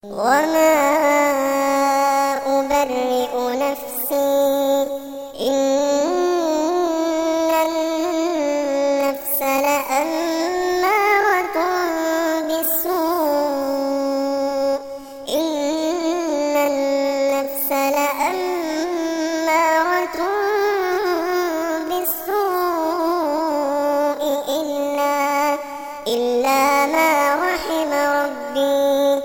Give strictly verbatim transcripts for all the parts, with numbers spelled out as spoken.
وما أبرئ نفسي إن النفس لأمارة بالسوء إن النفس لأمارة بالسوء إلا إلا ما رحم ربي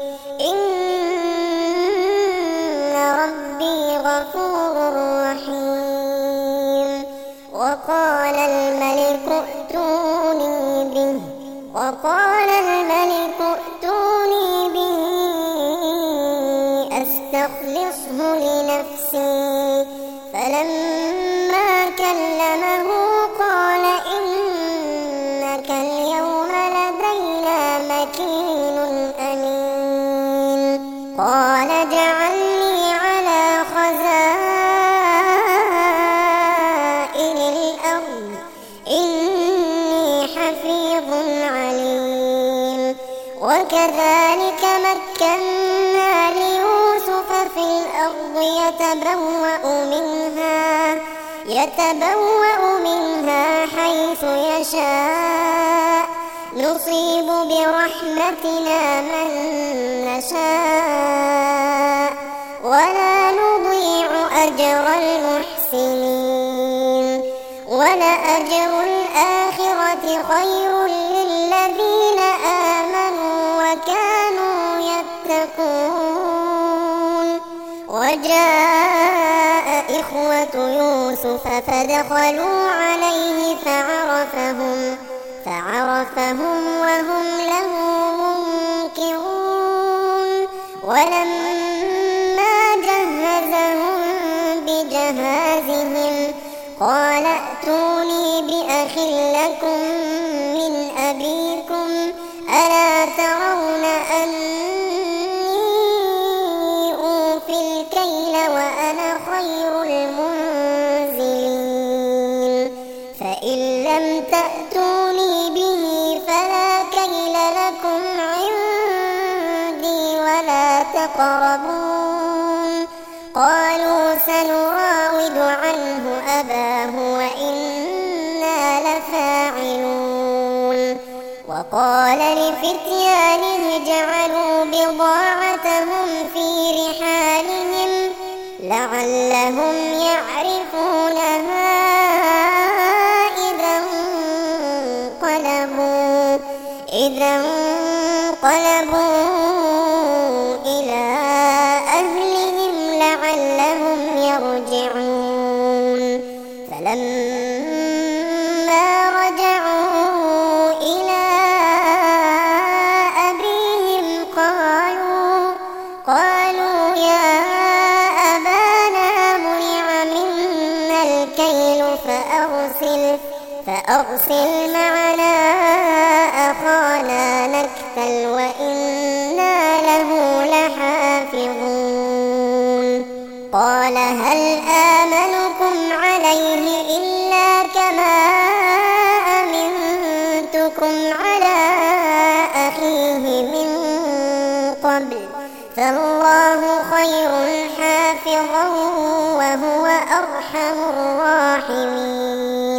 غفور رحيم. وقال الملك ائتوني به وقال الملك ائتوني به أستخلصه لنفسي فلما كلمه قال إنك اليوم لدينا مكين أمين. قال اجعلني خزائن الأرض إني حفيظ عليم. وكذلك مكنا ليوسف في الأرض يتبوأ منها يتبوأ منها حيث يشاء نصيب برحمتنا من نشاء ولا نضيع أجر المحسنين. ولأجر الآخرة خير للذين آمنوا وكانوا يتقون. وجاء إخوة يوسف فدخلوا عليه فعرفهم فعرفهم وهم له منكرون. ولما جهزهم بجهازهم قال ائتوني بأخ لكم من أبيكم ألا ترون أني أوفي الكيل وأنا خير المنزلين. فإن لم تأتوني به فلا كيل لكم عندي ولا تقربون. قالوا سنراود عنه أباه وإنا لفاعلون. وقال لفتيانه اجعلوا بضاعتهم في رحالهم لعلهم يعرفونها إذا انقلبوا إذا انقلبوا إلى أهلهم لعلهم يرجعون. فلما رجعوا إلى أبيهم قالوا قالوا يا أبانا منع منا الكيل فأرسل فأرسل معنا أخانا نكتل وإنا له لحافظون. قال هل آمنكم عليه إلا كما أمنتكم على أخيه من قبل فالله خير حافظا وهو أرحم الراحمين.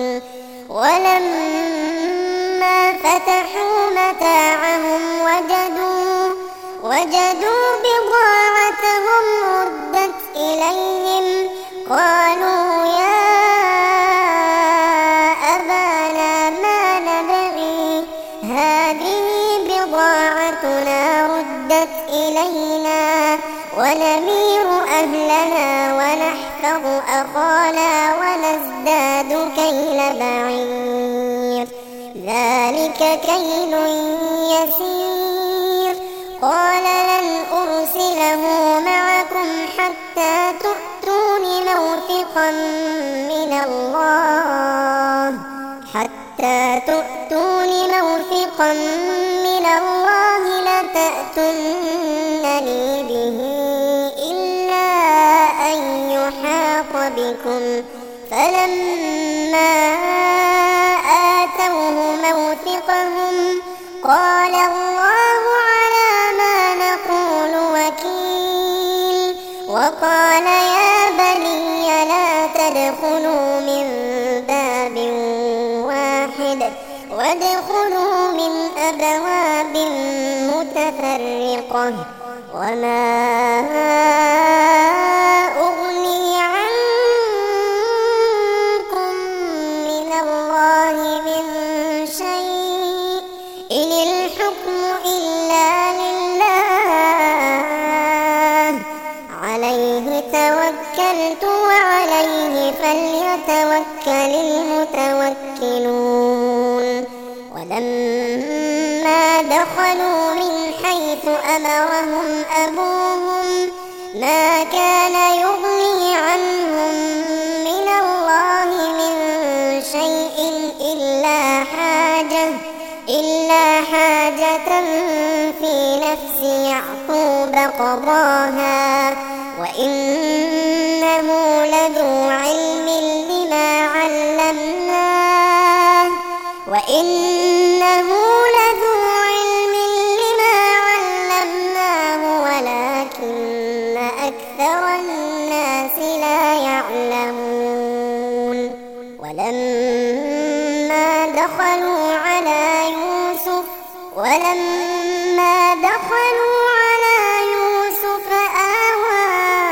ولما فتحوا متاعهم وجدوا وجدوا بضاعتهم ردت إليهم قالوا يا أبانا ما نبغي هذه بضاعتنا ردت إلينا ونمير أهلنا ونحفظ أخانا ونزداد كيل بعير ذلك كيل يسير. قال لن أرسله معكم حتى تؤتون موثقا من الله حتى تؤتون موثقا من الله لتأتونني به إلا أن يحاط بكم. فلما آتوه موثقهم قال الله على ما نقول وكيل. وقال يا بني لا تدخلوا من باب واحد وادخلوا من أبواب متفرقة وما أغني عنكم من الله من شيء إن الحكم إلا لله عليه توكلت وعليه فليتوكل المتوكلون. ولما دخلوا من حيث أمرهم أبوهم ما كان يغني عنهم من الله من شيء إلا حاجة إلا حاجة في نفس يعقوب قضاها وإنه لذو علم لما علمناه وإنه لذو علم لما علمناه ولكن أكثر الناس لا يعلمون. ولما دخلوا على يوسف ولما دخلوا على يوسف آوى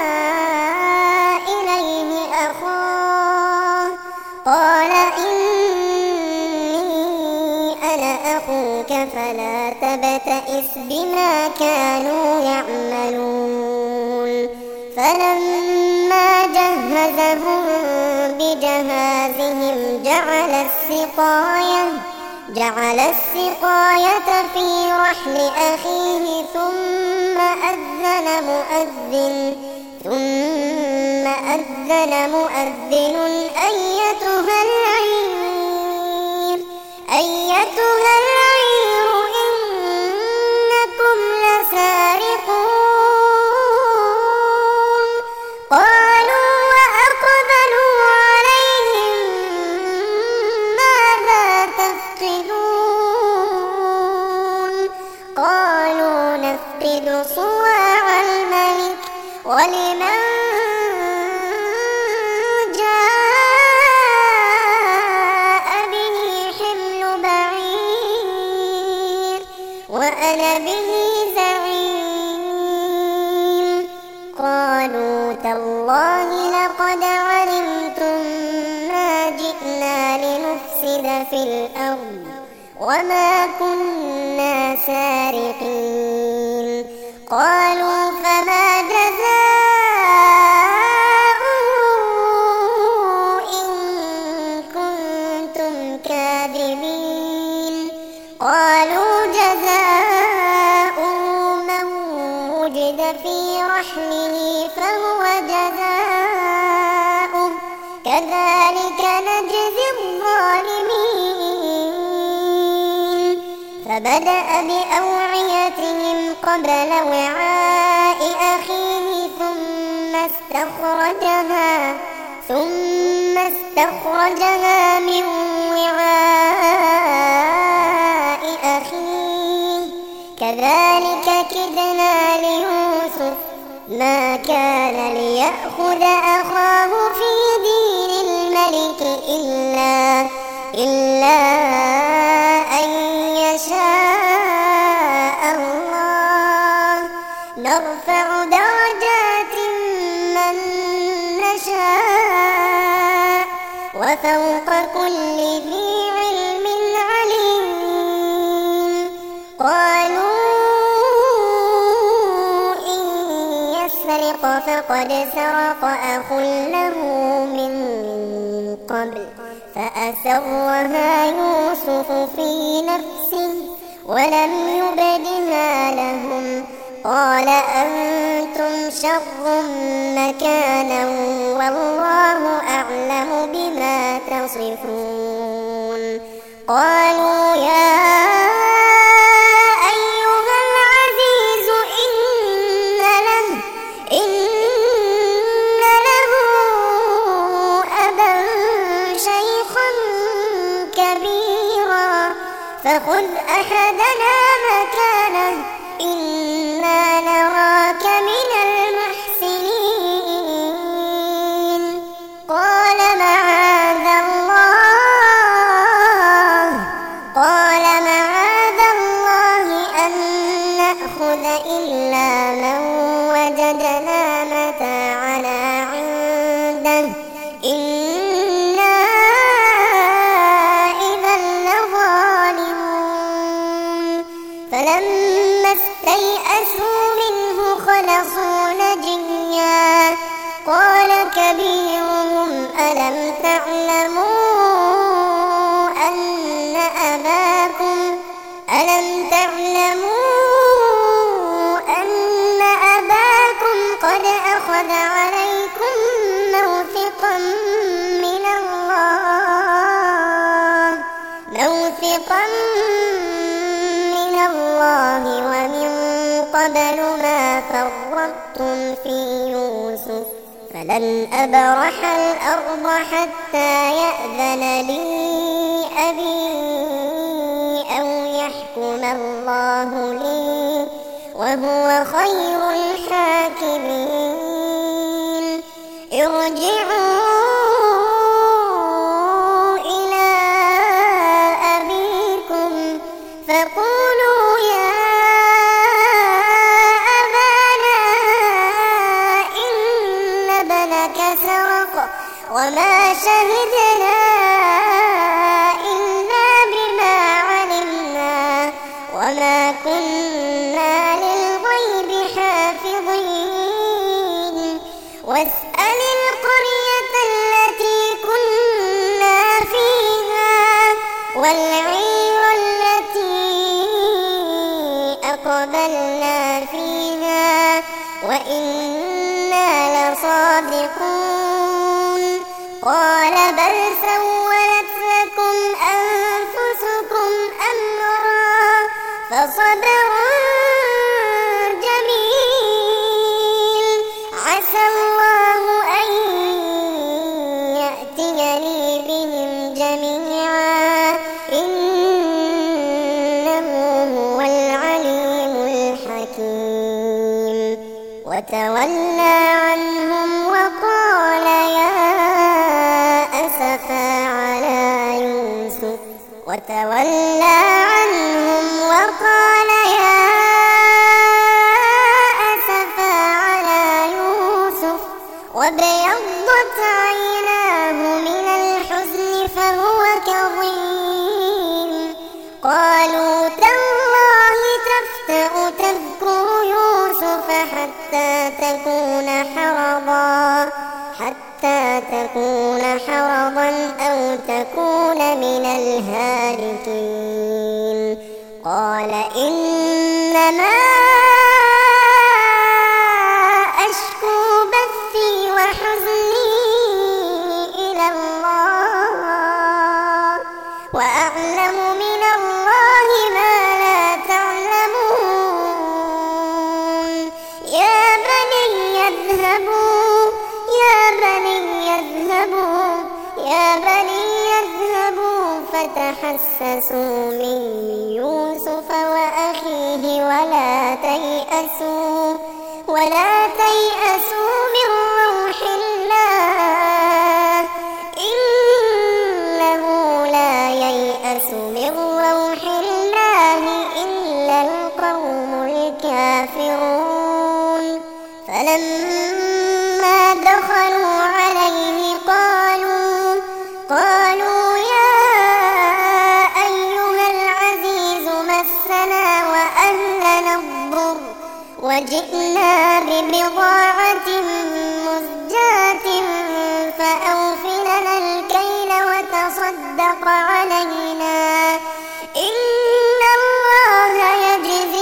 إليه أخاه قال إني أنا أخوك فلا تبتئس بما كانوا يعملون. فلما جهزهم بجهازهم جعل السقاية جعل السقاية في رحل أخيه ثم أذن مؤذن ثم أذن مؤذن أيتها العير أيتها العير إنكم لسارقون. قالوا وأقبلوا عليهم ماذا تفقدون قالوا نفقد صواع الملك ولمن جاء به حمل بعير وأنا به زعيم. قالوا تالله لقد علمتم ما جئنا لنفسد في الأرض وما كنا سارقين. قالوا فما جزاؤه إن كنتم كاذبين. قالوا جزاؤه من وجد في رحله فهو جزاؤه كذلك نجزي الظالمين. فبدأ بأوعيتهم قبل وعاء أخيه ثم استخرجها ثم استخرجها من وعاء أخيه كذلك كدنا ليوسف ما كان ليأخذ أخاه في دين الملك إلا إلا أن يشاء الله نرفع درجات من نشاء وفوق كل ذي علم عليم. قالوا إن يسرق فقد سرق أخ له من قبل فأسرها يوسف في نفسه ولم يبدها لهم قال أنتم شر مكانا والله أعلم بما تصفون. قالوا يا أيها العزيز إن له إن له أبا شيخا كبيرا فخذ أحدنا مكانه إنا نراك من المحسنين. تعلموا أن أباكم ألم تعلموا أن أباكم قد أخذ عليكم موثقا من الله موثقا من الله ومن قبل ما فرطتم في يوسف فلن أبرح الأرض حتى يأذن لي أبي أو يحكم الله لي وهو خير الحاكمين ارجعوا إلى أبيكم فقولوا يا أبانا إن ابنك سرق وما شهدنا إلا بما علمنا وما كنا للغيب حافظين واسأل القرية التي كنا فيها والعير التي أقبلنا فيها وإنا لصادقون قال بل سولت لكم أنفسكم أمرا فصبر جميل عسى الله أن يأتيني بهم جميعا إنه هو العليم الحكيم وتولى عنهم وقال يا أسفا على يوسف وتولى عنهم وقال يا أسفا على يوسف وابيضت عيناه من الحزن فهو كظيم قالوا تالله تفتأ تذكر يوسف حتى تكون حرضا حتى تكون حرضا أو تكون من الهالكين قال إنما أشكو بثي وحزني إلى الله وأعلم من الله ما لا تعلمون يا بني اذهبوا يا بني اذهبوا يا بني اذهبوا فتحسسوا من يوسف وأخيه ولا تيأسوا ولا تيأسوا من روح الله إنه لا ييأس من روح الله إلا القوم الكافرون فلما دخلوا عليه قالوا قالوا يا أيها العزيز مسنا وأهلنا الضر وجئنا ببضاعة مزجاة فأوف لنا الكيل وتصدق علينا إن الله يجزي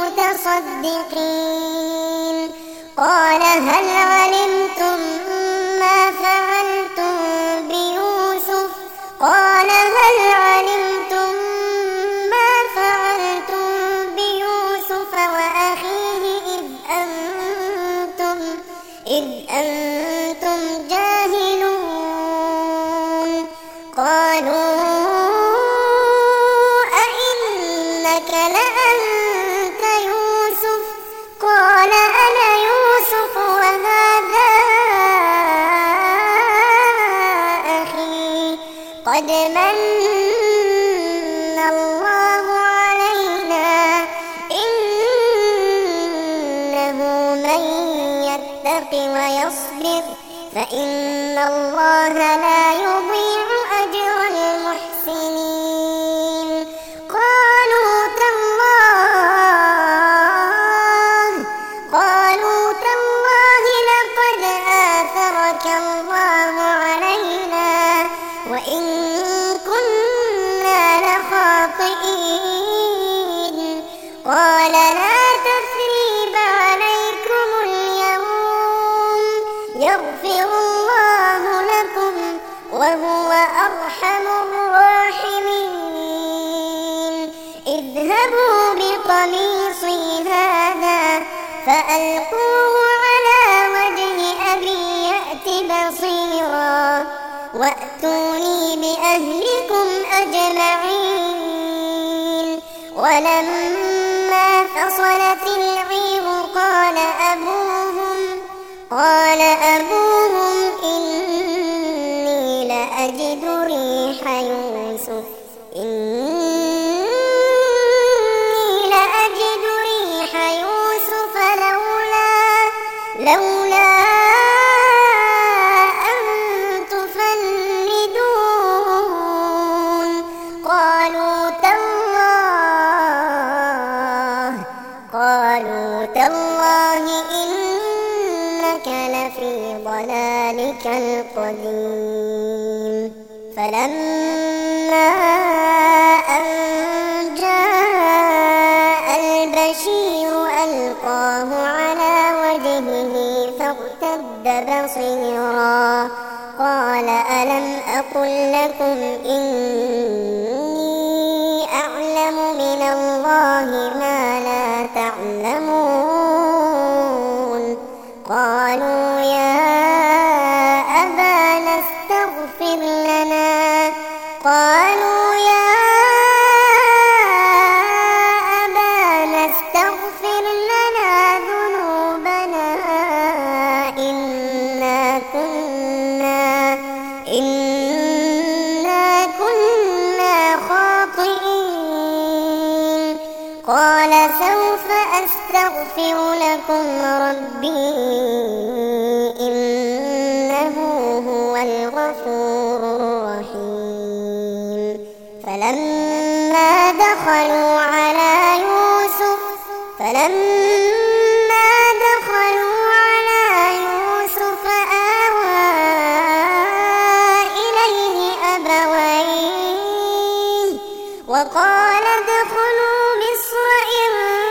المتصدقين قال هل علمتم ما فعلتم بيوسف قال هل علمتم ما فعلتم بيوسف وأخيه إذ أنتم إذ أنتم جاهلون قالوا أئنك لأنت يوسف قال أنا يوسف وهذا أخي قد من الله علينا إنه من يتق ويصبر فإن الله لا يضيع أجر المحسنين قالوا تالله قالوا تالله لقد آثرك الله علينا يغفر الله لكم وهو أرحم الراحمين. اذهبوا بقميصي هذا فألقوه على وجه أبي يأت بصيرا وأتوني بأهلكم أجمعين. ولما فصلت العير قال أبوهم قال أبوهم إني لأجد ريح يوسف إني لأجد ريح يوسف لولا لولا أن تفندون. قالوا تالله قالوا تالله إنك لفي ضلالك القديم. فلما أن جاء البشير ألقاه على وجهه فارتد بصيرا قال ألم أقل لكم إني أعلم من الله ما لا تعلمون. قالوا يا أبانا استغفر لنا قالوا يا أبانا استغفر لنا ذنوبنا إنا كنا إنا كنا خاطئين. قال سوف أستغفر لكم ربي إنه هو الغفور الرحيم. فلما دخلوا على يوسف فلما دخلوا على يوسف آوى إليه أبويه وقال ادخلوا مصر إن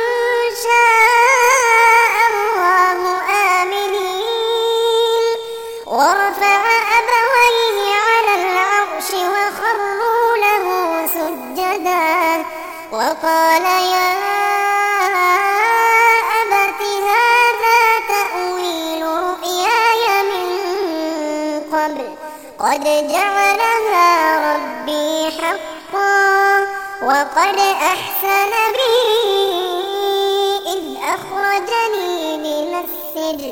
شاء الله آمنين. ورفع أبويه على العرش وخروا له سجدا وقال يا أبت هذا تأويل رؤياي من قبل قد جعلها ربي حقا وقد أحسن بي إذ أخرجني من السجن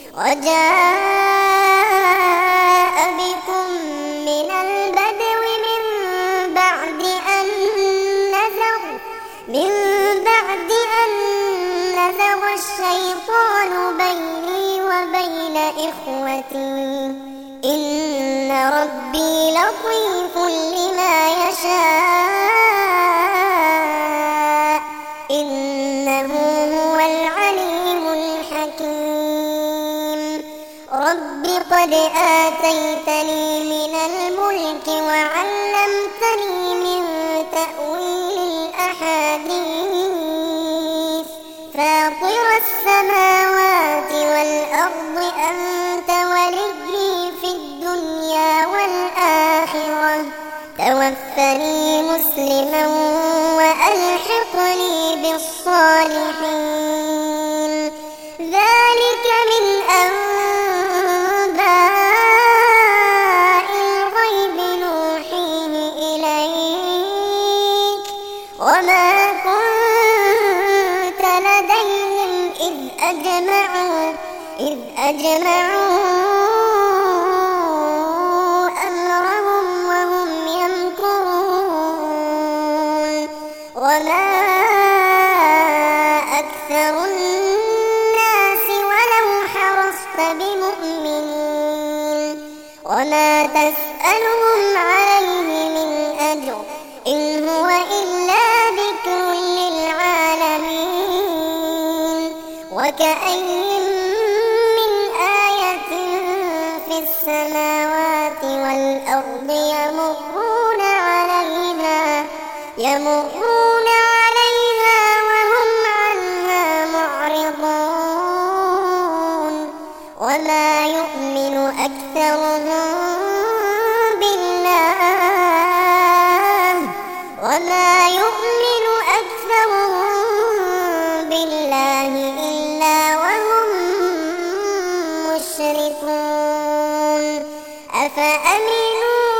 وجاء بكم من البدو من بعد أن نزغ من بعد أن نزغ الشيطان بيني وبين إخوتي إن ربي لطيف لما يشاء إنه هو العليم الحكيم. رب قد آتيتني من الملك وعلمتني من تأويل الأحاديث فاطر السماوات والأرض أنت ولي في الدنيا والآخرة توفني مسلما وألحقني بالصالحين. ذلك من أنباء الغيب نوحيه إليك وما كنت لديهم إذ أجمعوا إذ أجمعوا أمرهم وهم يمكرون. وما أكثر الناس ولو حرصت بمؤمنين وما تسألهم عليه من أجر إن هو إلا ذكر للعالمين. وكأين من آية في السماوات والأرض يمرون عليها يمرون عليها وهم عنها معرضون. وما يؤمن أكثرهم بالله وما يؤمن أكثرهم بالله إلا وهم مشركون أفأمنوا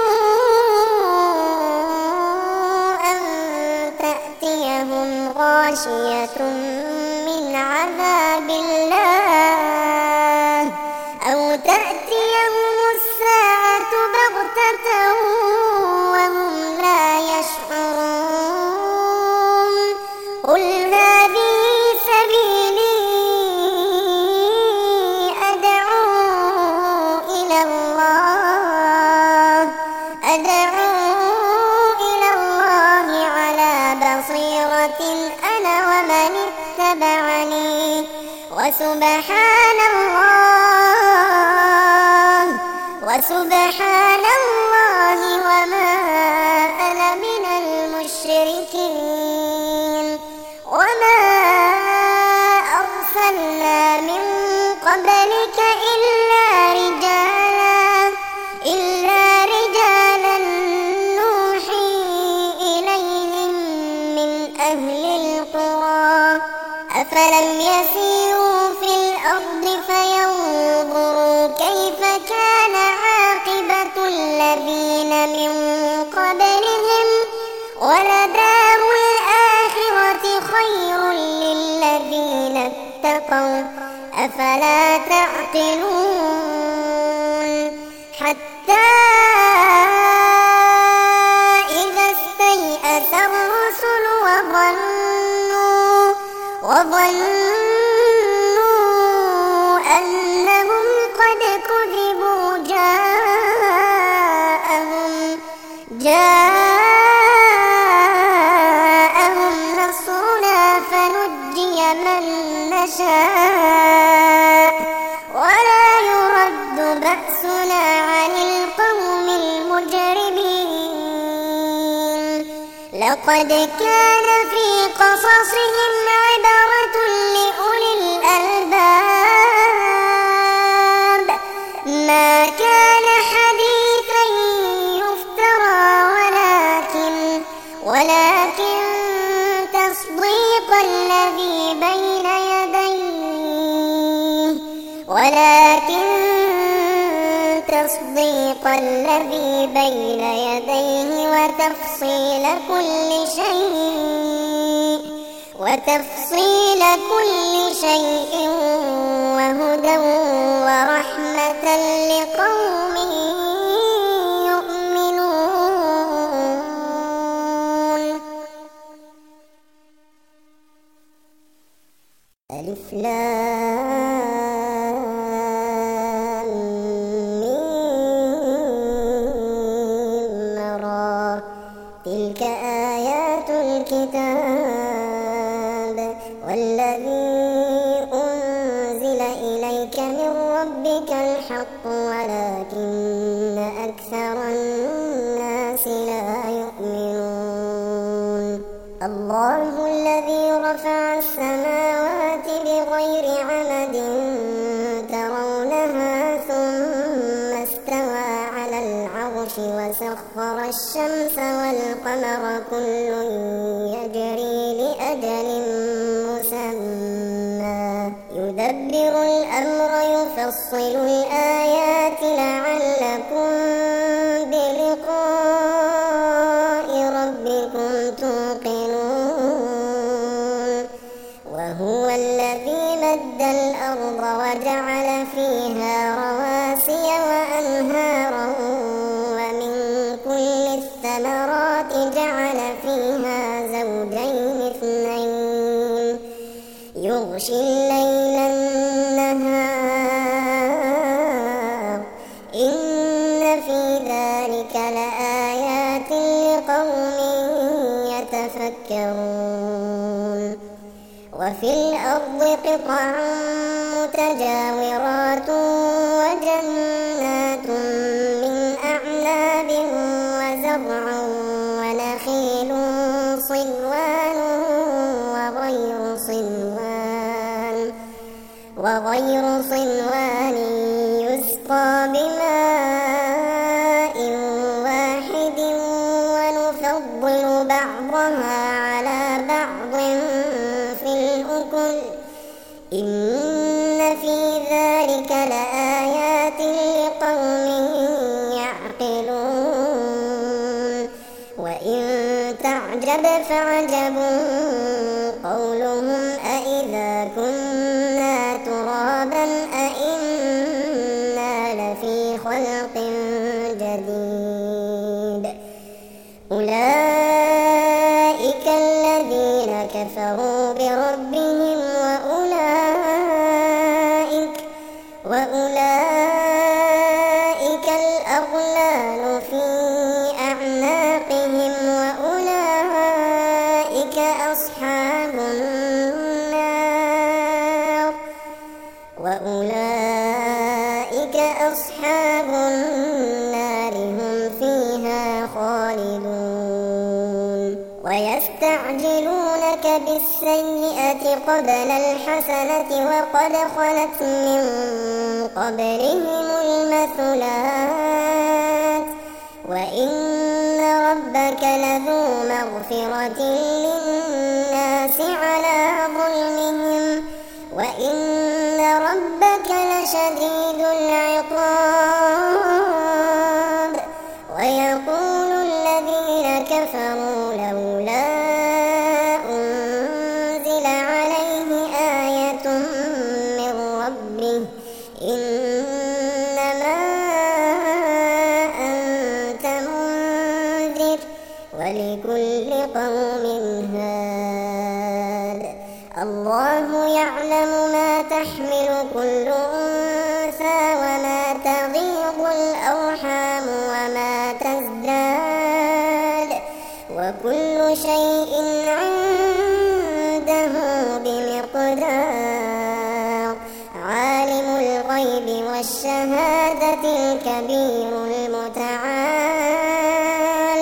أن تأتيهم غاشية من عذاب الله أو تأتيهم الساعة بغتة وهم لا يشعرون قل هذه سبيلي أدعو إلى الله أدعو إلى الله على بصيرة أنا ومن اتبعني وسبحان الله وسبحان الله وما أنا من المشركين وما أرسلنا من قبلك إلا رجالا إلا رجالا نوحي إليهم من أهل القرى أفلم يسيروا في الأرض فينظروا كيف كان عاقبة الذين من قبلهم ولدار الآخرة خير للذين اتقوا أفلا تعقلون حتى إذا استيأس الرسل وظنوا وظنوا أنهم قد كذبوا جاءهم جاءهم نصرنا فنجي من نشاء ولا يرد بأسنا عن القوم المجرمين لقد كان في قصصهم عبرة لأولي الألباب ما كان حديثا يفترى ولكن ولكن تصديق الذي بين يديه ولكن تصديق الذي بين يديه وتفصيل كل شيء وتفصيل كل شيء وهدى ورحمة لقوم يؤمنون. ألف لام ميم را تلك آيات الكتاب والذي أنزل إليك من ربك الحق ولكن أكثر الناس لا يؤمنون. الله الذي رفع السماوات بغير عمد ترونها ثم استوى على العرش وسخر الشمس والقمر كل يجري لأجل مسمى يدبر الأمر يفصل الآيات لعلكم بلقاء ربكم توقنون. وهو الذي مد الأرض وجعل فيها رواسي وأنهارا ومن كل الثمرات جعل فيها زوجين اثنين يغشي الليل النهار إن في ذلك لآيات لقوم يتفكرون. وفي الأرض قطع متجاورات وجنات من أعناب وزرع ونخيل صنوان وغير صنوان وغير صنوان صنوان يسقى بماء واحد ونفضل بعضها على بعض في الأكل إن في ذلك لآيات لقوم يعقلون وإن تعجب فعجب قولهم أإذا كنا ترابا أإنا لفي خلق جديد أولئك الذين كفروا بربهم وأولئك وأولئك الأغلال في أعناقهم وأولئك أصحاب النار وأولئك أصحاب النار هم فيها خالدون ويستعجلونك بالسيئة قبل الحسنة وقد خلت من قبلهم المثلات وإن ربك لذو مغفرة للناس على ظلمهم وإن ربك لشديد العقاب ويقول الذين كفروا لولا أنزل عليه آية من ربه إنما أنت منذر ولكل قوم هاد الله يعلم ما تحمل كل أنثى وما تغيض الأرحام وما تزداد وكل شيء عنده بمقدار عالم الغيب والشهادة الكبير المتعال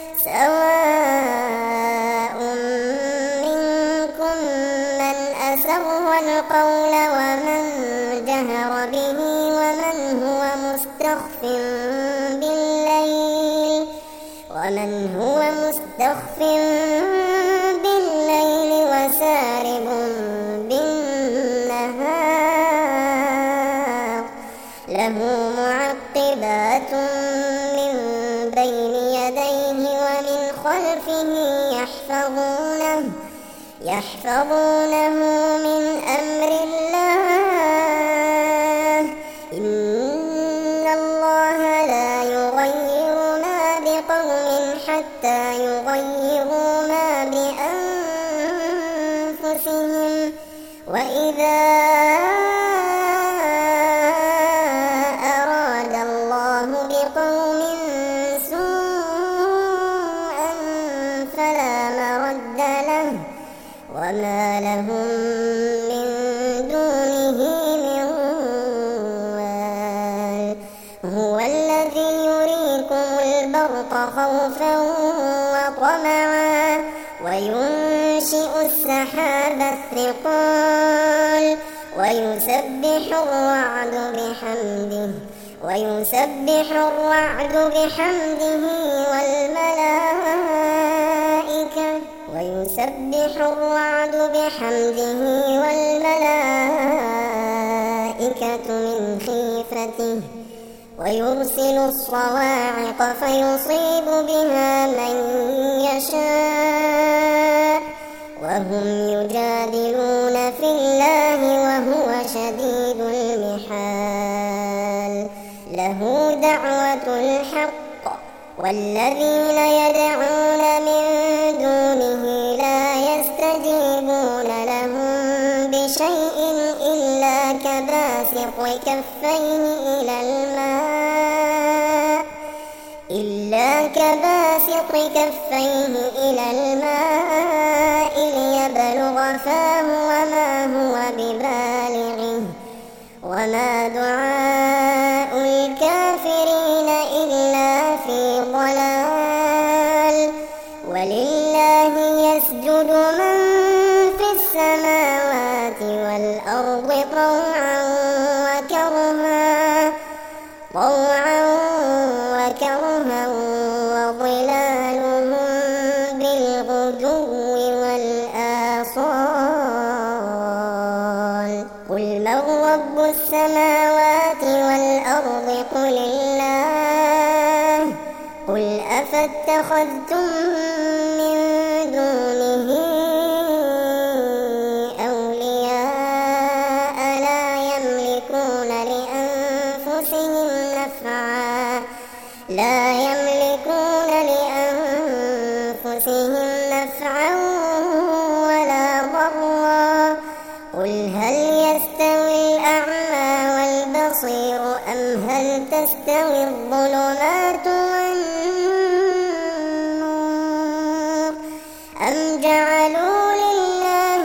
سواء منكم من أسر القول ومن جهر به ومن هو مستخف بالليل ومن هو مستخف بالليل وسارب بالنهار له معقبات من بين يديه ومن خلفه يحفظونه يحفظونه من أمر الله إن الله لا يغير ما بقوم حتى يغيروا ما بأنفسهم وإذا أراد الله بقوم سوءا فلا مرد له وما لهم من دونه من وال هو الذي يريكم البرق خوفا وطمعا وينشئ السحاب الثقال ويسبح الرعد بحمده ويسبح الرعد بحمده والملائكة ويسبح الرعد بحمده والملائكة من خيفته ويرسل الصواعق فيصيب بها من يشاء وهم يجادلون في الله وهو شديد المحال له دعوة الحق والذين يدعون من دونه لا يستجيبون لهم بشيء إلا كباسط كفيه إلى الماء إلا كباسط كفيه إلى الماء ليبلغ فاه وما هو ببالغه وما دعاء الكافرين إلا في ضلال ولله يسجد من في السماوات والأرض طوعا السماوات والأرض قل الله قل أفاتخذتم من دونه أولياء لا يملكون لأنفسهم نفعا لا يملكون لأنفسهم نفعا ولا ضرا قل هل يستوي الأعمى والبصير أم هل تستوي الظلمات والنور أم جعلوا لله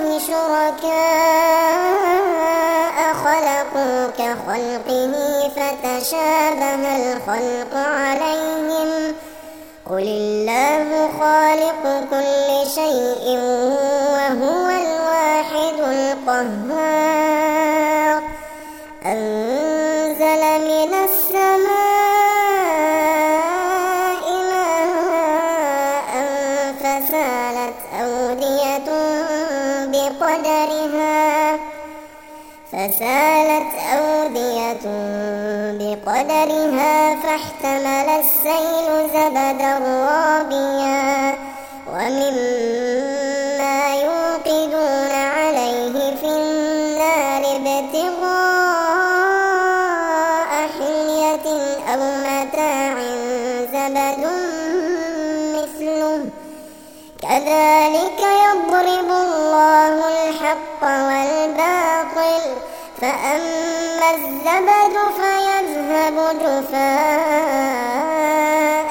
شركاء خلقوا كخلقه فتشابه الخلق عليهم قل الله خالق كل شيء وهو الواحد القهار أنزل من السماء ماء فسالت أودية بقدرها فسالت أودية بقدرها فاحتمل السيل زبدا رابيا ومما يوقدون عليه في النار ابتغاء حلية أو متاع زبد مثله كذلك يضرب الله الحق والباطل فأما الزبد فيذهب جفاء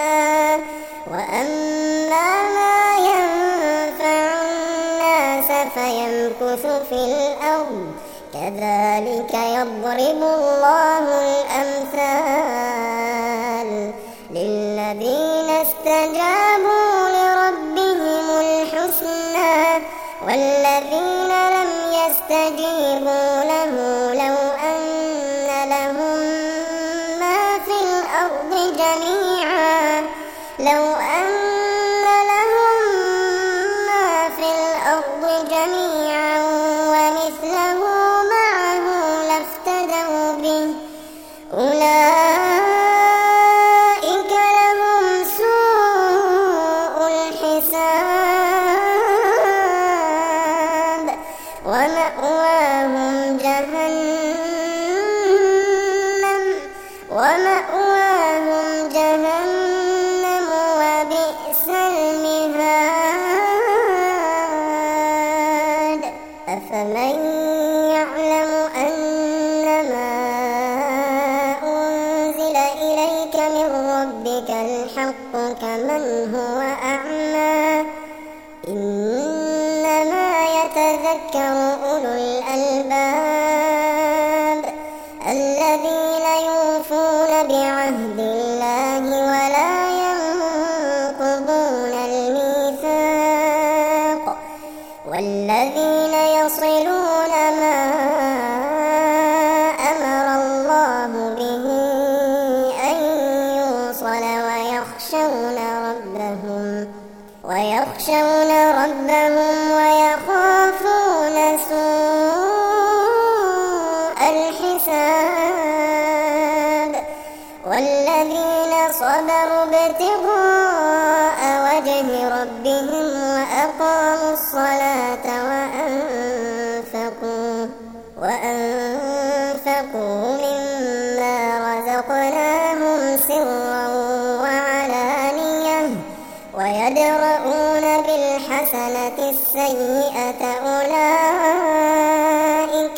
وأما ما ينفع الناس فيمكث في الأرض كذلك يضرب الله الأمثال للذين استجابوا لربهم الحسنى والذين لم يستجيبوا له لو أن لهم ما في الأرض جميعا لو أن لهم ما في الأرض جميعا ومثله معه لافتدوا به أولئك لهم سوء الحساب ومأواهم جهنم ومأواهم جهنم وبئس المهاد أفمن يعلم أنما أنزل إليك من ربك الحق كمن هو أعمى إنما يتذكر أولو الألباب الذين يوفون بعهد الله ولا ينقضون الميثاق والذين يصلون ما أمر الله به أن يوصل ويخشون ربهم ويخشون ربهم ويخافون سوء الحساب والذين صبروا ابتغاء وجه ربهم وأقاموا الصلاة وأنفقوا وأنفقوا مما رزقناهم سرا وعلانية ويدرؤون بالحسنة السيئة أولئك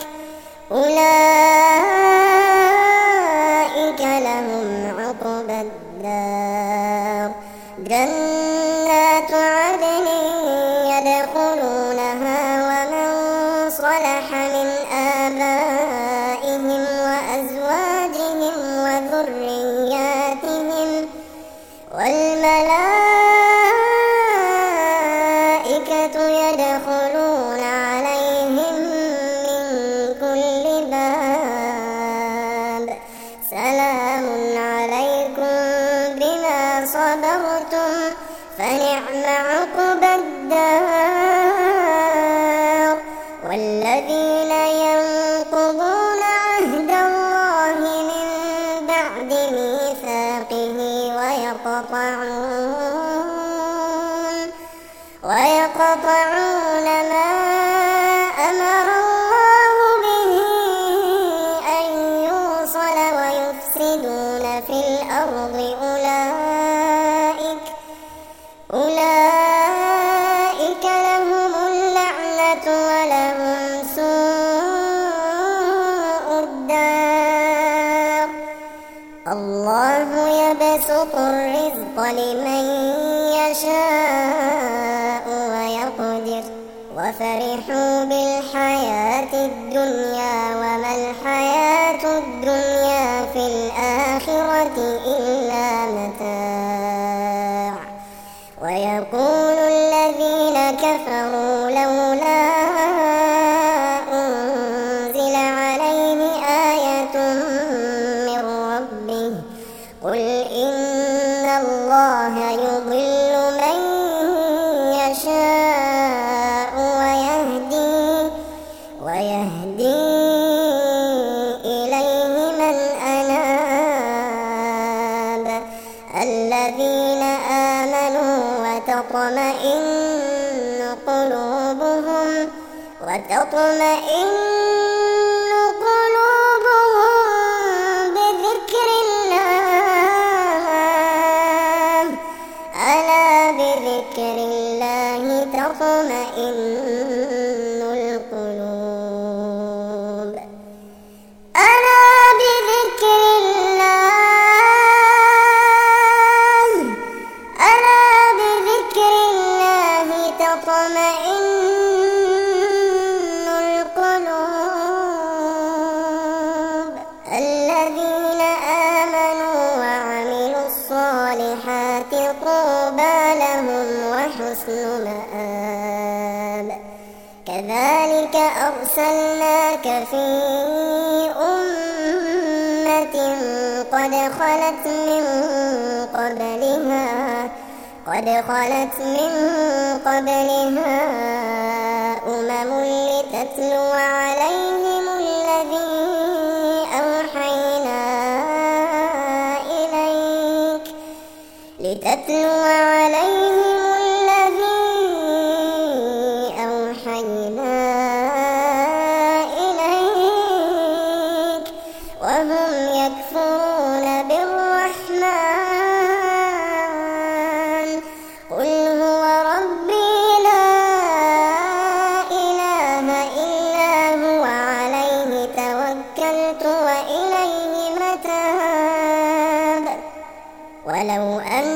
أولئك لهم عقبى الدار جنات عدن يدخلونها ومن صلح من آبائهم وأزواجهم وذرياتهم والملائكة يدخلون عليهم من كل باب سلام عليكم بما صبرتم فنعم عقبى الدار والذين ينقضون عهد الله ويقطعون ويقطعون ما أمر الله به أن يوصل ويفسدون في الأرض أولئك أولئك لهم اللعنة ولهم سوء الدار. الله يبسط الرزق لمن يشاء ويقدر وفرحوا بالحياة الدنيا وما الحياة الدنيا في الآخرة إلا متاع. ويقول الذين كفروا لولا أنزل عليه آية من ربه قل إن الله يضل من يشاء ويهدي ويهدي إليه من أناب الذين آمنوا وتطمئن قلوبهم وتطمئن قلوبهم بذكر الله ألا بذكر الله تطمئن القلوب ألا بذكر الله ألا بذكر الله تطمئن القلوب الذين آمنوا وعملوا الصالحات طوبى لهم وحسن مآب. كذلك أرسلناك في أمة قد خلت من قبلها قد خلت من قبلها أمم لتتلو عليهم الذي أوحينا إليك لتتلو عليهم الذي أوحينا إليك وهم يكفرون بالرحمن قل هو ربي لا إله إلا هو عليه توكلت وإليه متاب. ولو أن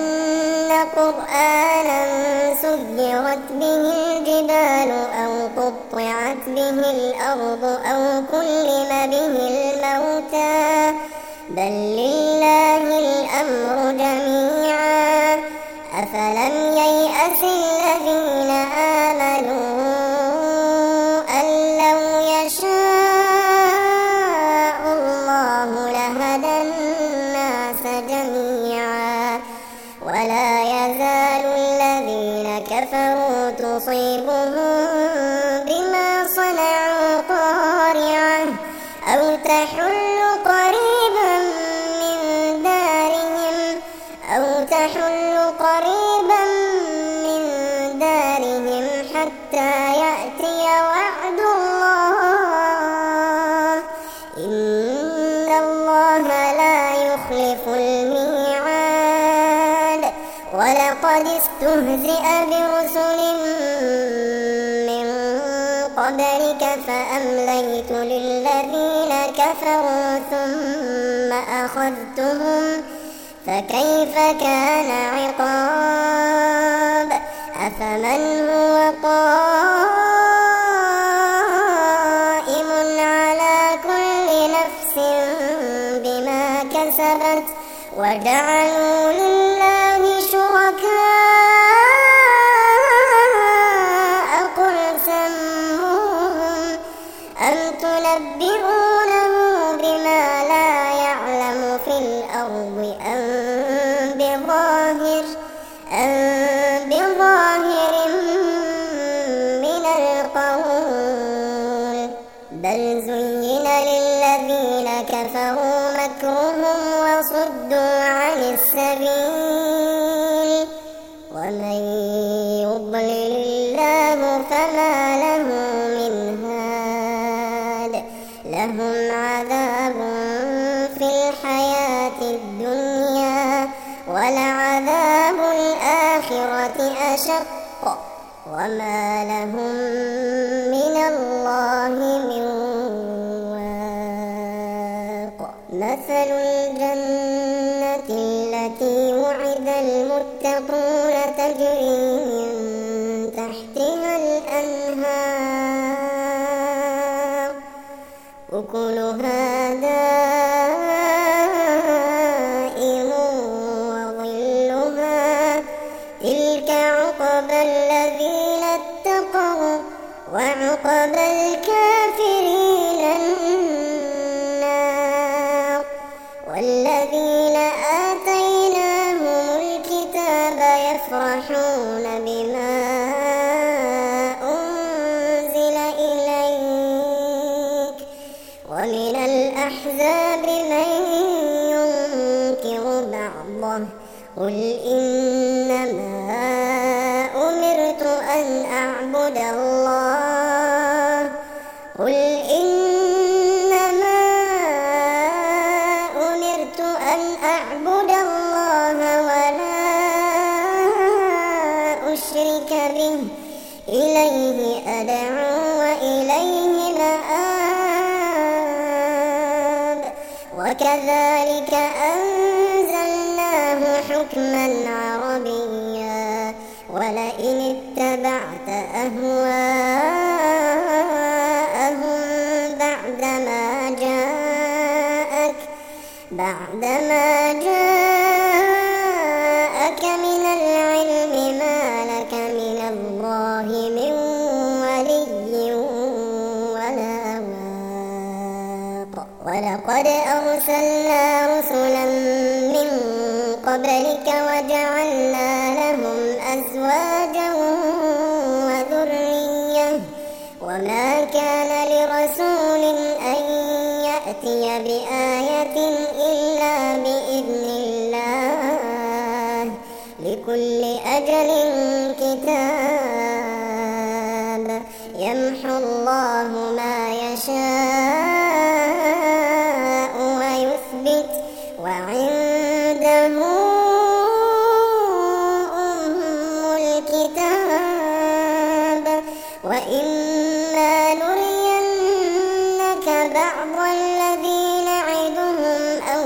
قرآنا سيرت به الجبال أو قطعت به الأرض أو كلم به الموتى بل لله الأمر جميعا أفلم ييأس الذين آمنوا أن لو يشاء الله لهدى الناس جميعا ولا يزال الذين كفروا تصيبهم بما صنعوا قارعة أو تحل قريبا من دارهم أو تحل قريبا من دارهم حتى يأتي وعد الله إن الله لا يخلف الميعاد. ولقد استهزئ برسل من قبلك فأمليت للذين كفروا ثم أخذتهم فكيف كان عقاب. أفمن هو قائم على كل نفس بما كسبت وجعلوا لله شركاء قل سموهم أم تنبئونه بما لا يعلم في الأرض أم بظاهر أم بظاهر من القول بل زين للذين كفروا مكرهم وصدوا عن السبيل ومن يضلل الله فما له من هاد لهم عذاب في الحياة الدنيا ولعذاب الآخرة أشق وما لهم من الله من واق مثل الجنة التي وعد المتقون تجري من تحتها الأنهار أكلها دائم وظلها تلك عقبى الذين اتقوا وعقبى الكافرين النار والذين آتيناهم الكتاب يفرحون بما أنزل إليك ومن الأحزاب من ينكر بعضه قل إنما أمرت أن أعبد الله قل إنما أمرت أن أعبد الله ولا أشرك به إليه أدعو وإليه مآب وكذلك أنزلناه حكما عربيا ولئن اتبعت أهواءهم بعدما جاءك بعدما جاءك من العلم ما لك من الله من ولي ولا واق ولقد أرسلنا رسلا من قبلك وجعلنا لهم أزواجا وذرية وما كان لرسول أن يأتي بآية إلا بإذن الله لكل أجل كتاب يمحو الله ما يشاء ويثبت وعنده وإما نرينك بعض الذي نعدهم أو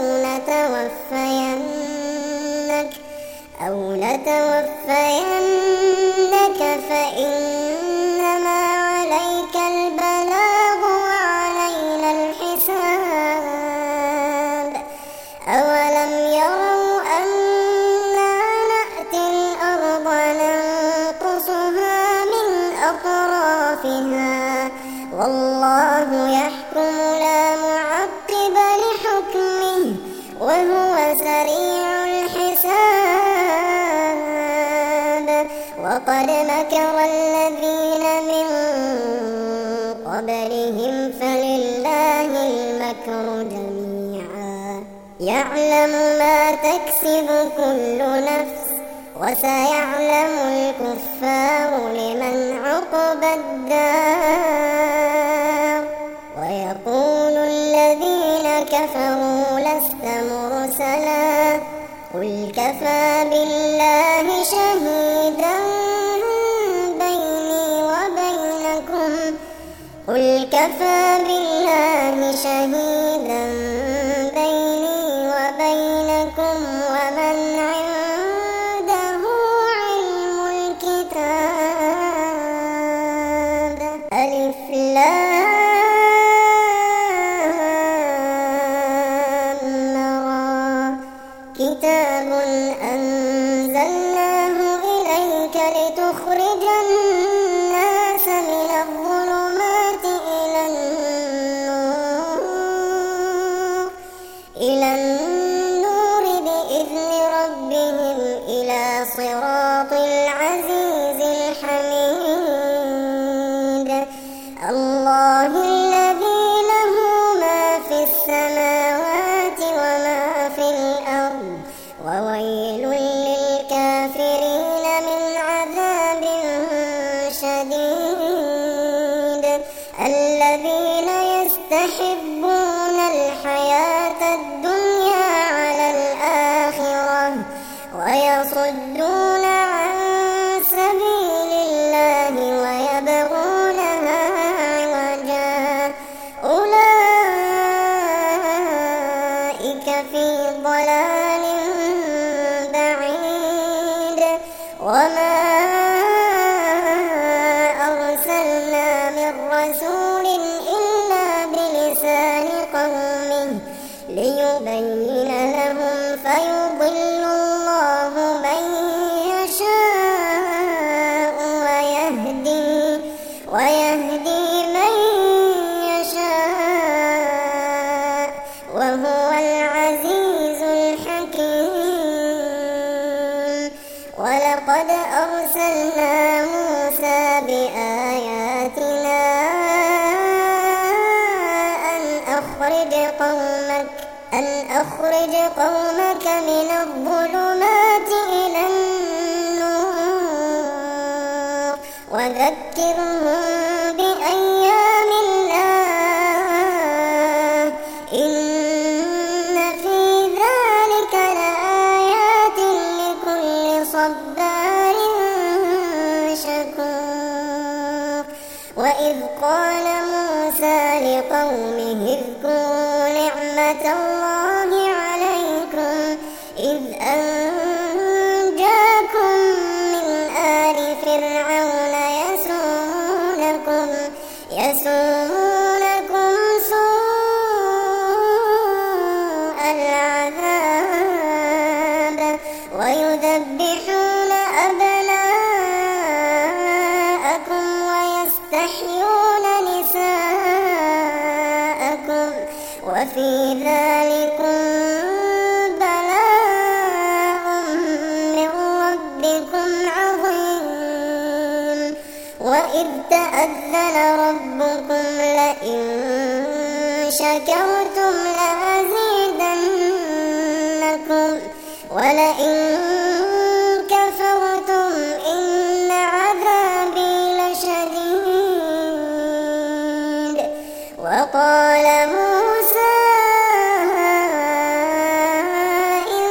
نتوفينك أو نتوفينك فإنما عليك البلاغ وعلينا الحساب أولم يروا أنا نأتي الأرض ننقصها من أطرافها والله يحكم لا معقب لحكمه وهو سريع الحساب وقد مكر الذين من قبلهم فلله المكر جميعا يعلم ما تكسب كل نفس وسيعلم الكفار لمن عقبى الدار ويقول الذين كفروا لست مرسلا قل كفى بالله شهيدا بيني وبينكم قل كفى بالله شهيدا بيني وبينكم ومن عنده علم الكتاب ألف لام را كتاب أنزلناه إليك لتخرج الناس من الظلمات إلى النور إلى النور بإذن ربهم إلى صراط العزيز الحميد الله الذي له ما في السماوات ويصدون عن سبيل الله ويبغونها عوجا أولئك في ضلال بعيد وما أرسلنا من رسول إلا بلسان قومه ليبين لهم فيضل الله من يشاء ويهدي ويهدي من يشاء وهو العزيز الحكيم. ولقد أرسلنا موسى بآياتنا أن أخرج قومك أن أخرج قومك من الظلمات إلى النور وذكرهم بأيام الله إن في ذلك لآيات لكل صبار شكور. وإذ قال موسى لقومه اذكروا نعمة الله عليكم إذ أنجاكم من آل فرعون يسومونكم يسومونكم سوء العذاب ويذبحون أبناءكم ويستحيون نساءكم وفي ذلكم بلاء من ربكم عظيم. وإذ تأذن ربكم لئن شكرتم لأزيدنكم ولئن كفرتم إن عذابي لشديد. وقال موسى إن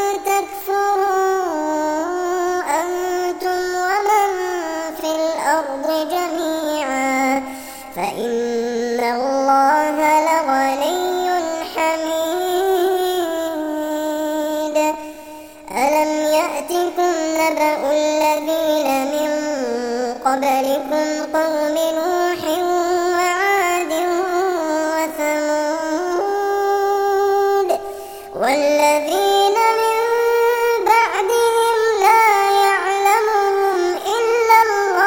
تكفروا أنتم ومن في الأرض جميعا فإن الله لغني حميد. ألم يأتكم نبأ الذين من قبلكم قوم نوح وعاد وثمود والذين من بعدهم لا يعلمهم إلا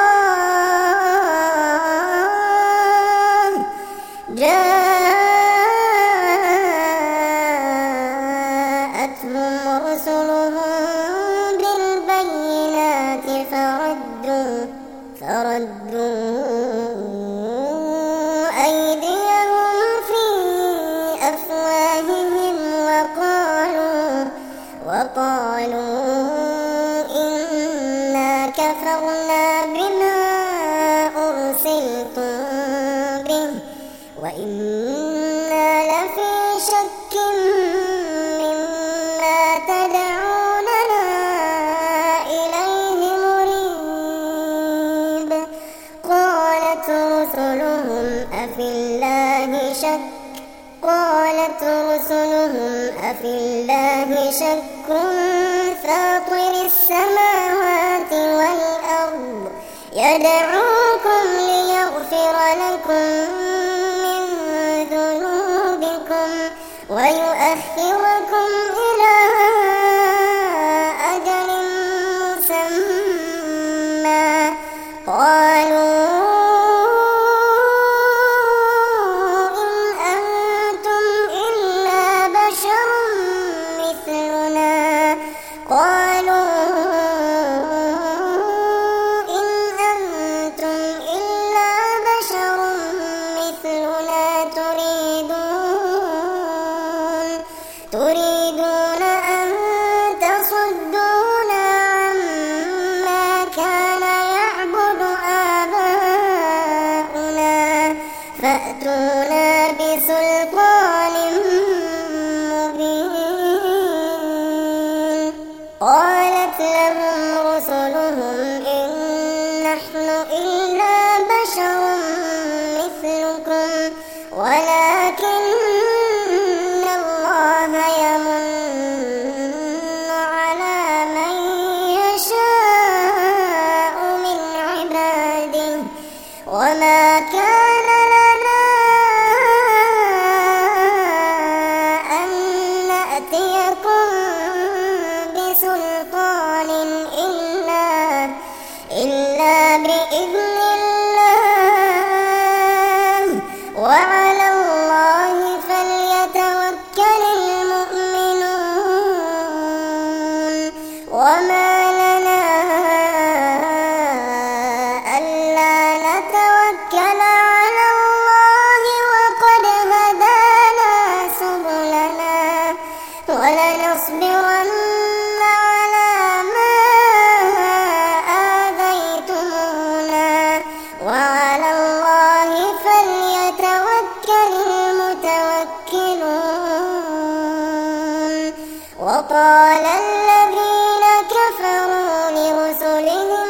الله جاءتهم رسلهم بالبينات فردوا فردوا أيديهم في أفواههم وقالوا وقالوا إنا كفرنا بما أرسلتم به وإنا لفي شك مما تدعوننا إليه مريب. قالت رسلهم أفي الله شك قالت رسلهم أفي الله شك فاطر السماوات والأرض يدعوكم ليغفر لكم من ذنوبكم ويؤخركم إلى أجل مسمى قالوا إن أنتم إلا بشر مثلنا قالوا إن أنتم إلا بشر مثلنا تريدون تريدون أن تصدونا عما كان يعبد آباؤنا فأتونا بسلطان مبين. قالت له نأتيكم بسلطان إلا إلا بإذن الله وعلى الله فليتوكل المؤمنون وما لنا ألا نتوكل على الله وقد هدانا سبلنا ولنصبرن على ما آذيتمونا وعلى الله فليتوكل المتوكلون وقال الذين كفروا لرسلهم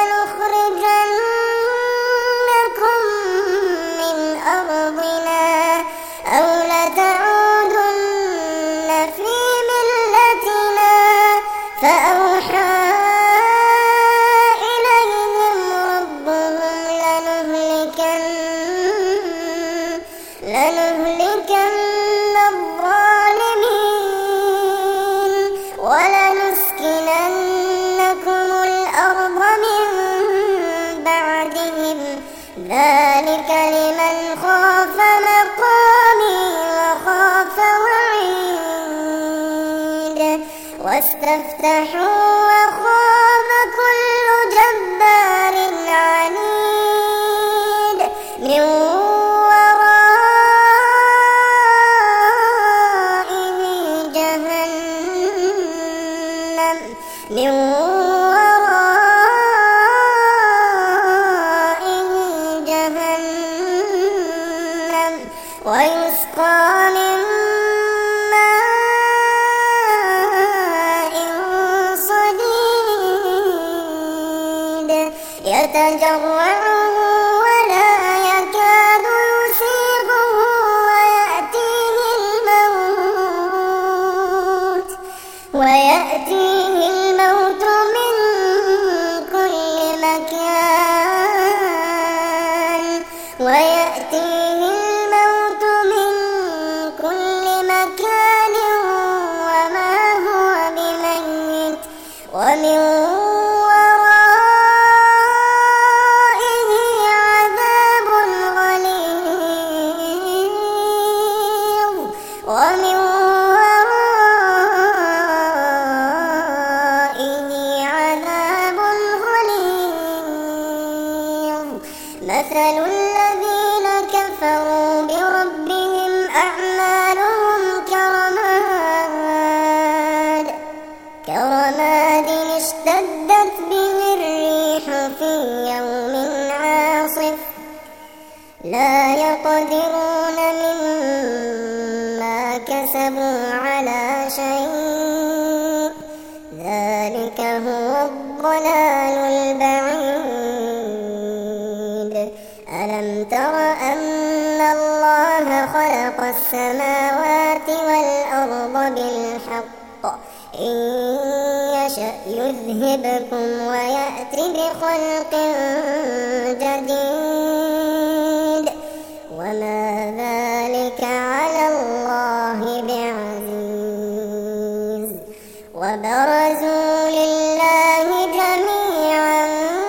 لنخرجنكم من أرضنا أو لتعودن في ملتنا فأوحى إليهم ربهم لنهلكن لنهلكن الظالمين ولنسكننكم الأرض من بعدهم ذلك لمن خاف مقامي وخاف وعيد واستفتحوا وخاب كل جبار عنيد من ورائه جهنم من ورائه جهنم ويسقى من ماء صديد يتجرعه ولا يكاد يسيغه ويأتيه الموت ويأتيه الموت من كل مكان ويأتيه الموت من كل مكان وما هو بميت ومن ورائه عذاب غليظ ومن ورائه عذاب غليظ مثل الذين كفروا بربهم أعمالهم كرماد كرماد اشتدت به الريح في يوم عاصف لا يقدرون مما كسبوا على شيء ذلك هو الضلال البعيد ألم تر أن الله خلق السماوات والأرض بالحق إن يشأ يذهبكم ويأتي بخلق جديد وما ذلك على الله بعزيز وبرزوا لله جميعا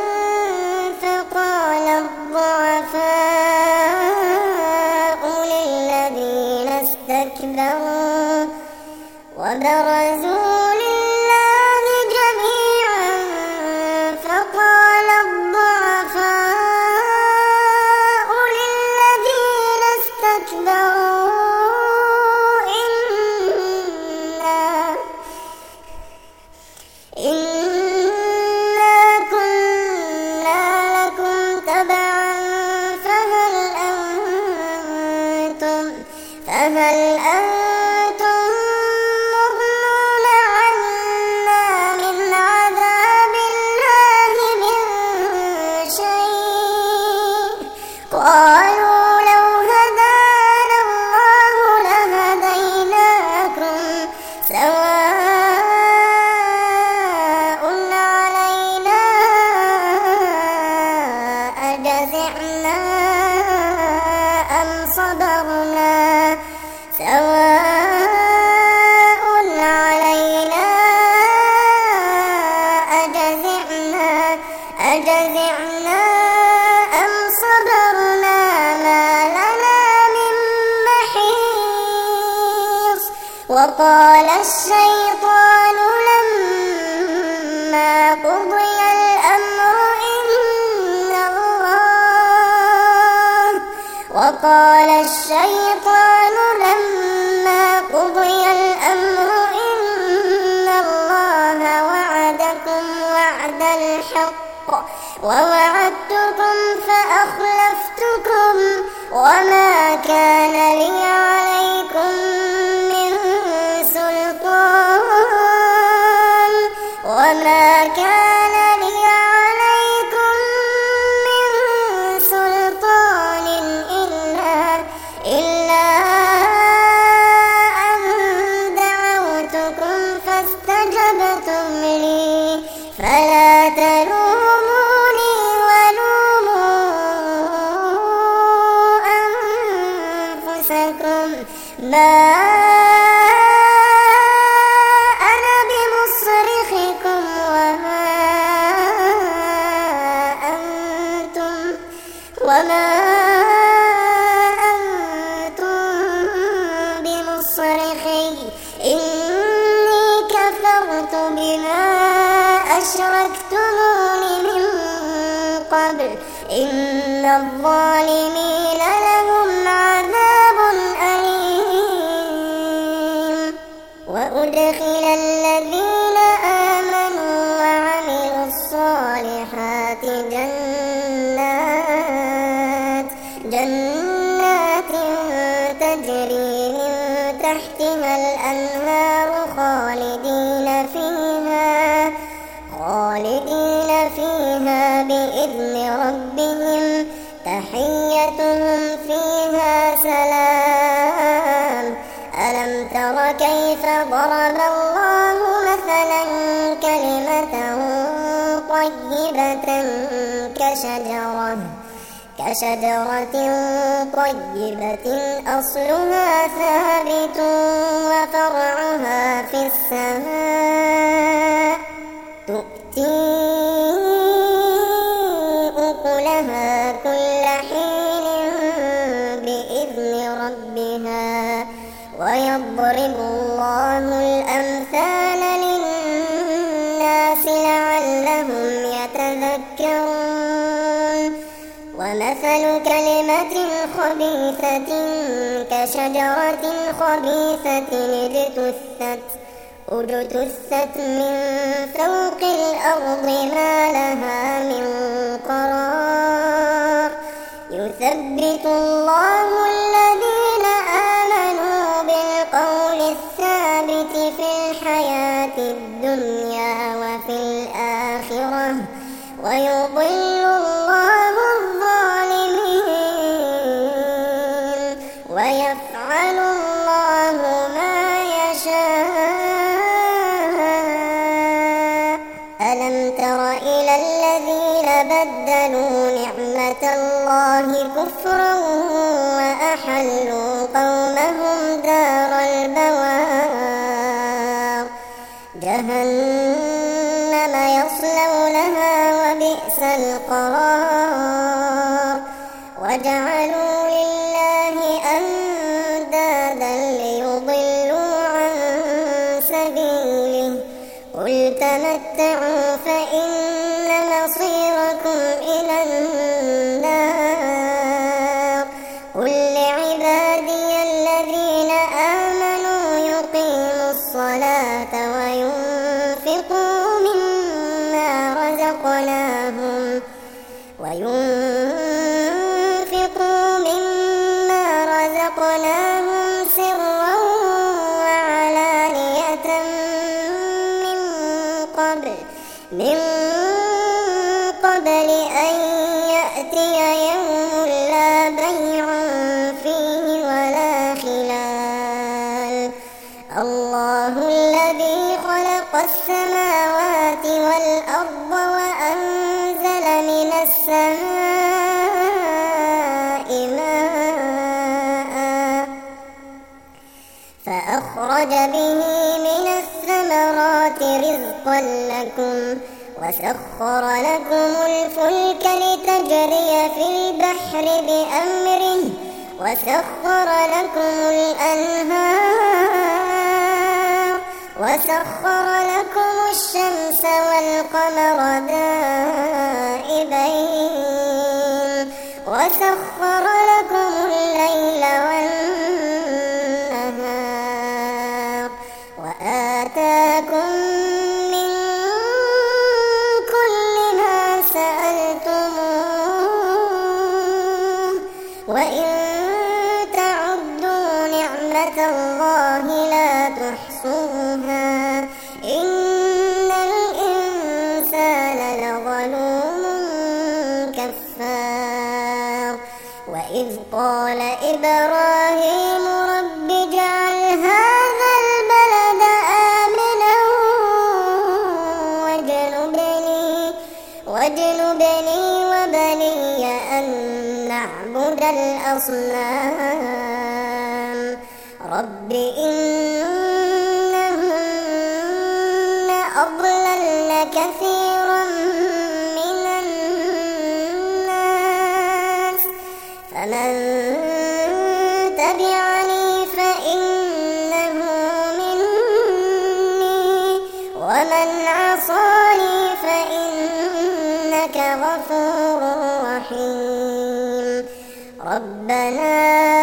فقال الضعفاء للذين استكبروا وبرزوا لله جميعا فقال الضعفاء للذين استكبروا إنا إنا كنا لكم تبعا فهل أنتم فهل أنتم مغنون وقال الشيطان لما قضي الأمر إن الله وقال الشيطان لما قضي الأمر إن الله وعدكم وعد الحق ووعدتكم فأخلفتكم وما كان لي عليكم من سلطان وما كان لي عليكم من سلطان إلا إلا أن دعوتكم فاستجبتم لي فلا تلوموني ولوموا أنفسكم ما أنا بمصرخكم وما أنتم وما أنتم بمصرخي إني كفرت بما أشركتمون من قبل إن الظالمين لهم عذاب أليم وأدخل الذين آمنوا وعملوا الصالحات جنات جنات تجري من تحتها الأنهار خالدين فيها خالدين فيها بإذن ربهم تحيتهم فيها سلام ألم تر كيف ضرب الله مثلا كلمة طيبة كشجرة كشجرة طيبة أصلها ثابت وفرعها في السماء تؤتي أكلها كل حين بإذن ربها ويضرب الله الأمثال للناس لعلهم يتذكرون ومثل كلمة خبيثة كشجرة خبيثة اجتثت اجتثت من فوق الأرض ما لها من قرار يثبت الله الذين آمنوا بالقول الثابت في الحياة الدنيا وفي الآخرة ويضل الله الظالمين ويفعل الله ما يشاء ألم تر إلى الذين بدلوا نعمة الله كفرا وأحلوا قومهم دار البوار جهنم يصلونها وبئس القرار وجعلوا لله أندادا ليضلوا عن سبيله قل تمتعوا فإن مصيركم إلى النار قل لعبادي الذين آمنوا يقيموا الصلاة وينفقوا مما رزقناهم وينفقوا مما رزقناهم سرا وعلانية من قبل من قبل أن يأتي يوم لا بيع فيه ولا خلال الله الذي خلق السماوات والأرض وأنزل من السماء ماء فأخرج به من الثمرات رزقا لكم وسخر لكم الفلك لتجري في البحر بأمره وسخر لكم الأنهار وسخر لكم الشمس والقمر دائبين وسخر لكم الليل والنهار وآتاكم من كل ما سألتموه وإن تعدوا نعمة الله لا تحصوها إن الإنسان لظلوم كفار وإذ قال إبراهيم رب اجعل هذا البلد آمنا واجنبني واجنبني وبني أن نعبد الأصنام رب إنهن أضللن كثيرا من الناس فمن تبعني فإنه مني ومن عصاني فإنك غفور رحيم ربنا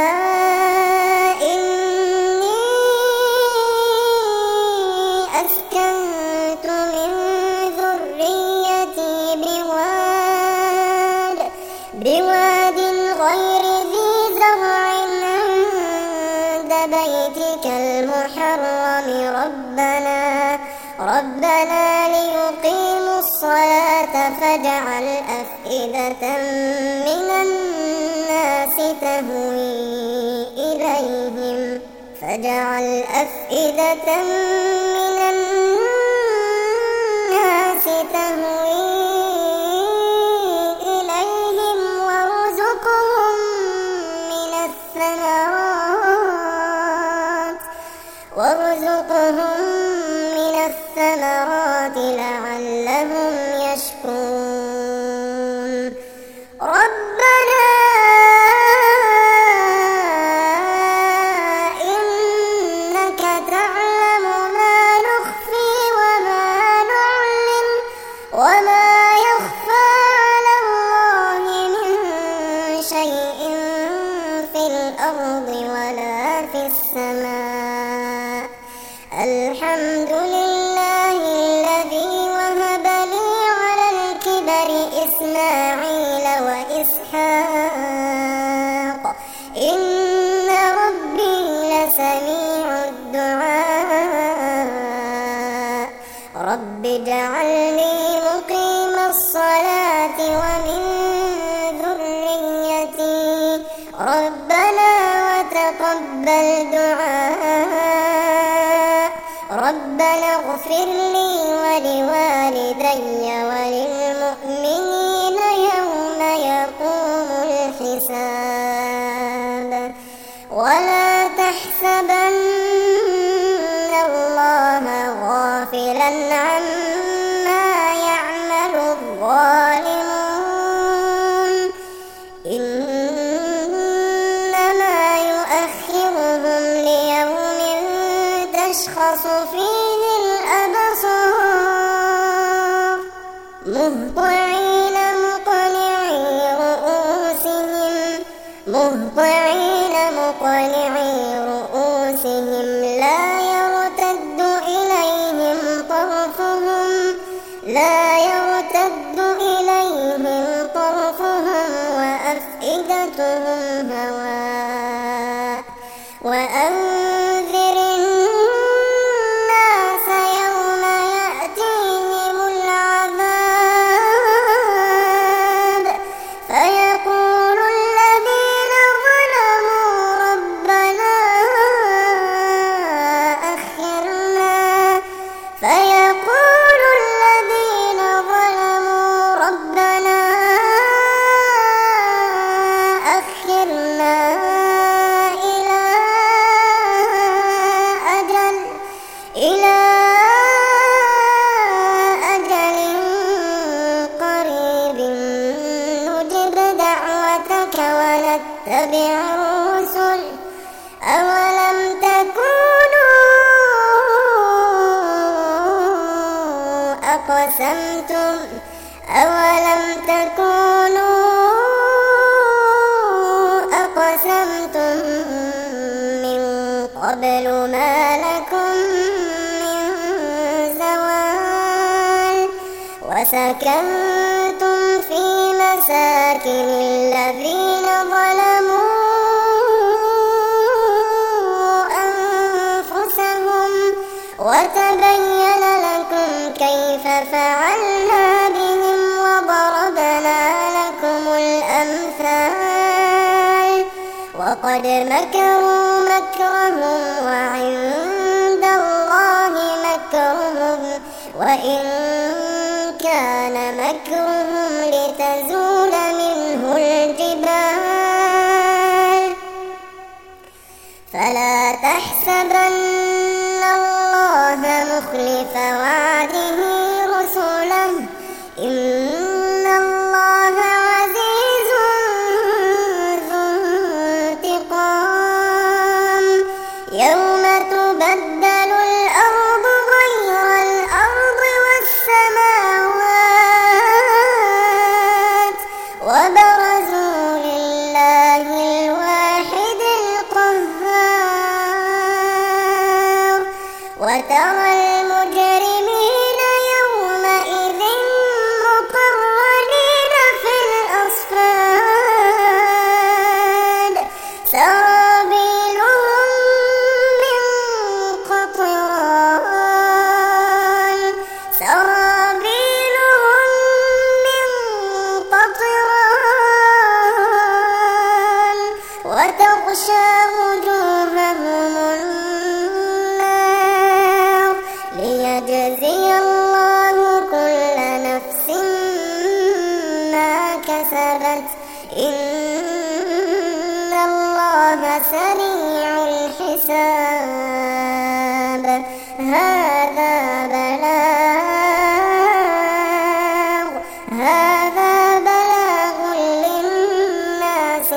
بواد غير ذي زرع عند بيتك المحرم ربنا ربنا ليقيموا الصلاة فاجعل أفئدة من الناس تهوي إليهم فاجعل أفئدة من الناس تهوي وارزقهم من الثمرات لعلهم يشكرون ربنا إنك تعلم ما نخفي وما نعلن وما يخفى على الله من شيء في الأرض ولا في السماء الحمد لله الذي وهب لي على الكبر إسماعيل وإسحاق إن ربي لسميع الدعاء رب اجعلني مقيم الصلاة ومن ذريتي ربنا وتقبل دعاء ربنا اغفر لي ولوالدي وللمؤمنين يوم يقوم الحساب ولا تحسبن الله غافلا عما يعمل الظالمون إنما يؤخرهم ليوم تشخص فيه الأبصار مهطعين مقنعي رؤوسهم مهطعين مقنعي رؤوسهم لا يرتد إليهم طرفهم لا يرتد إليهم طرفهم وأفئدتهم هواء وأنذر الناس يوم يأتيهم العذاب فيقول الذين ظلموا ربنا أخرنا فيقول الذين ظلموا ربنا أخرنا إلى أجل إلى أجل قريب نجب دعوتك ونتبع الرسل أولم تكونوا أقسمتم أولم تكونوا أقسمتم من قبل ما لكم من زوال وسكنتم في مساكن الذين ظلموا أنفسهم وتبين لكم كيف فعلنا بهم وضربنا لكم الأمثال وقد مكروا مكرهم وعند الله مكرهم وإن كان مكرهم لتزول منه الجبال فلا تحسبن الله مخلف وعده رسله إن الله عزيز ذو انتقام يوم تبدل الأرض غير الأرض والسماوات وبرزوا لله الواحد القهار وترى المجرمين يومئذ مقرنين في الأصفاد سرابيلهم من قطران سرابيلهم من قطران وتغشى وجوههم النار ليجزي الله كل نفس ما كسبت إن الله سريع الحساب هذا بلاغ هذا بلاغ للناس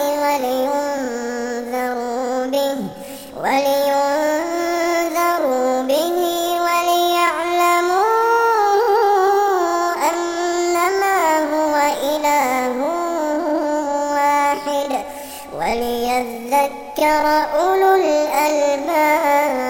ولينذروا به ولينذروا به وليعلموا أنما هو إله واحد وليذكر أولو الألباب.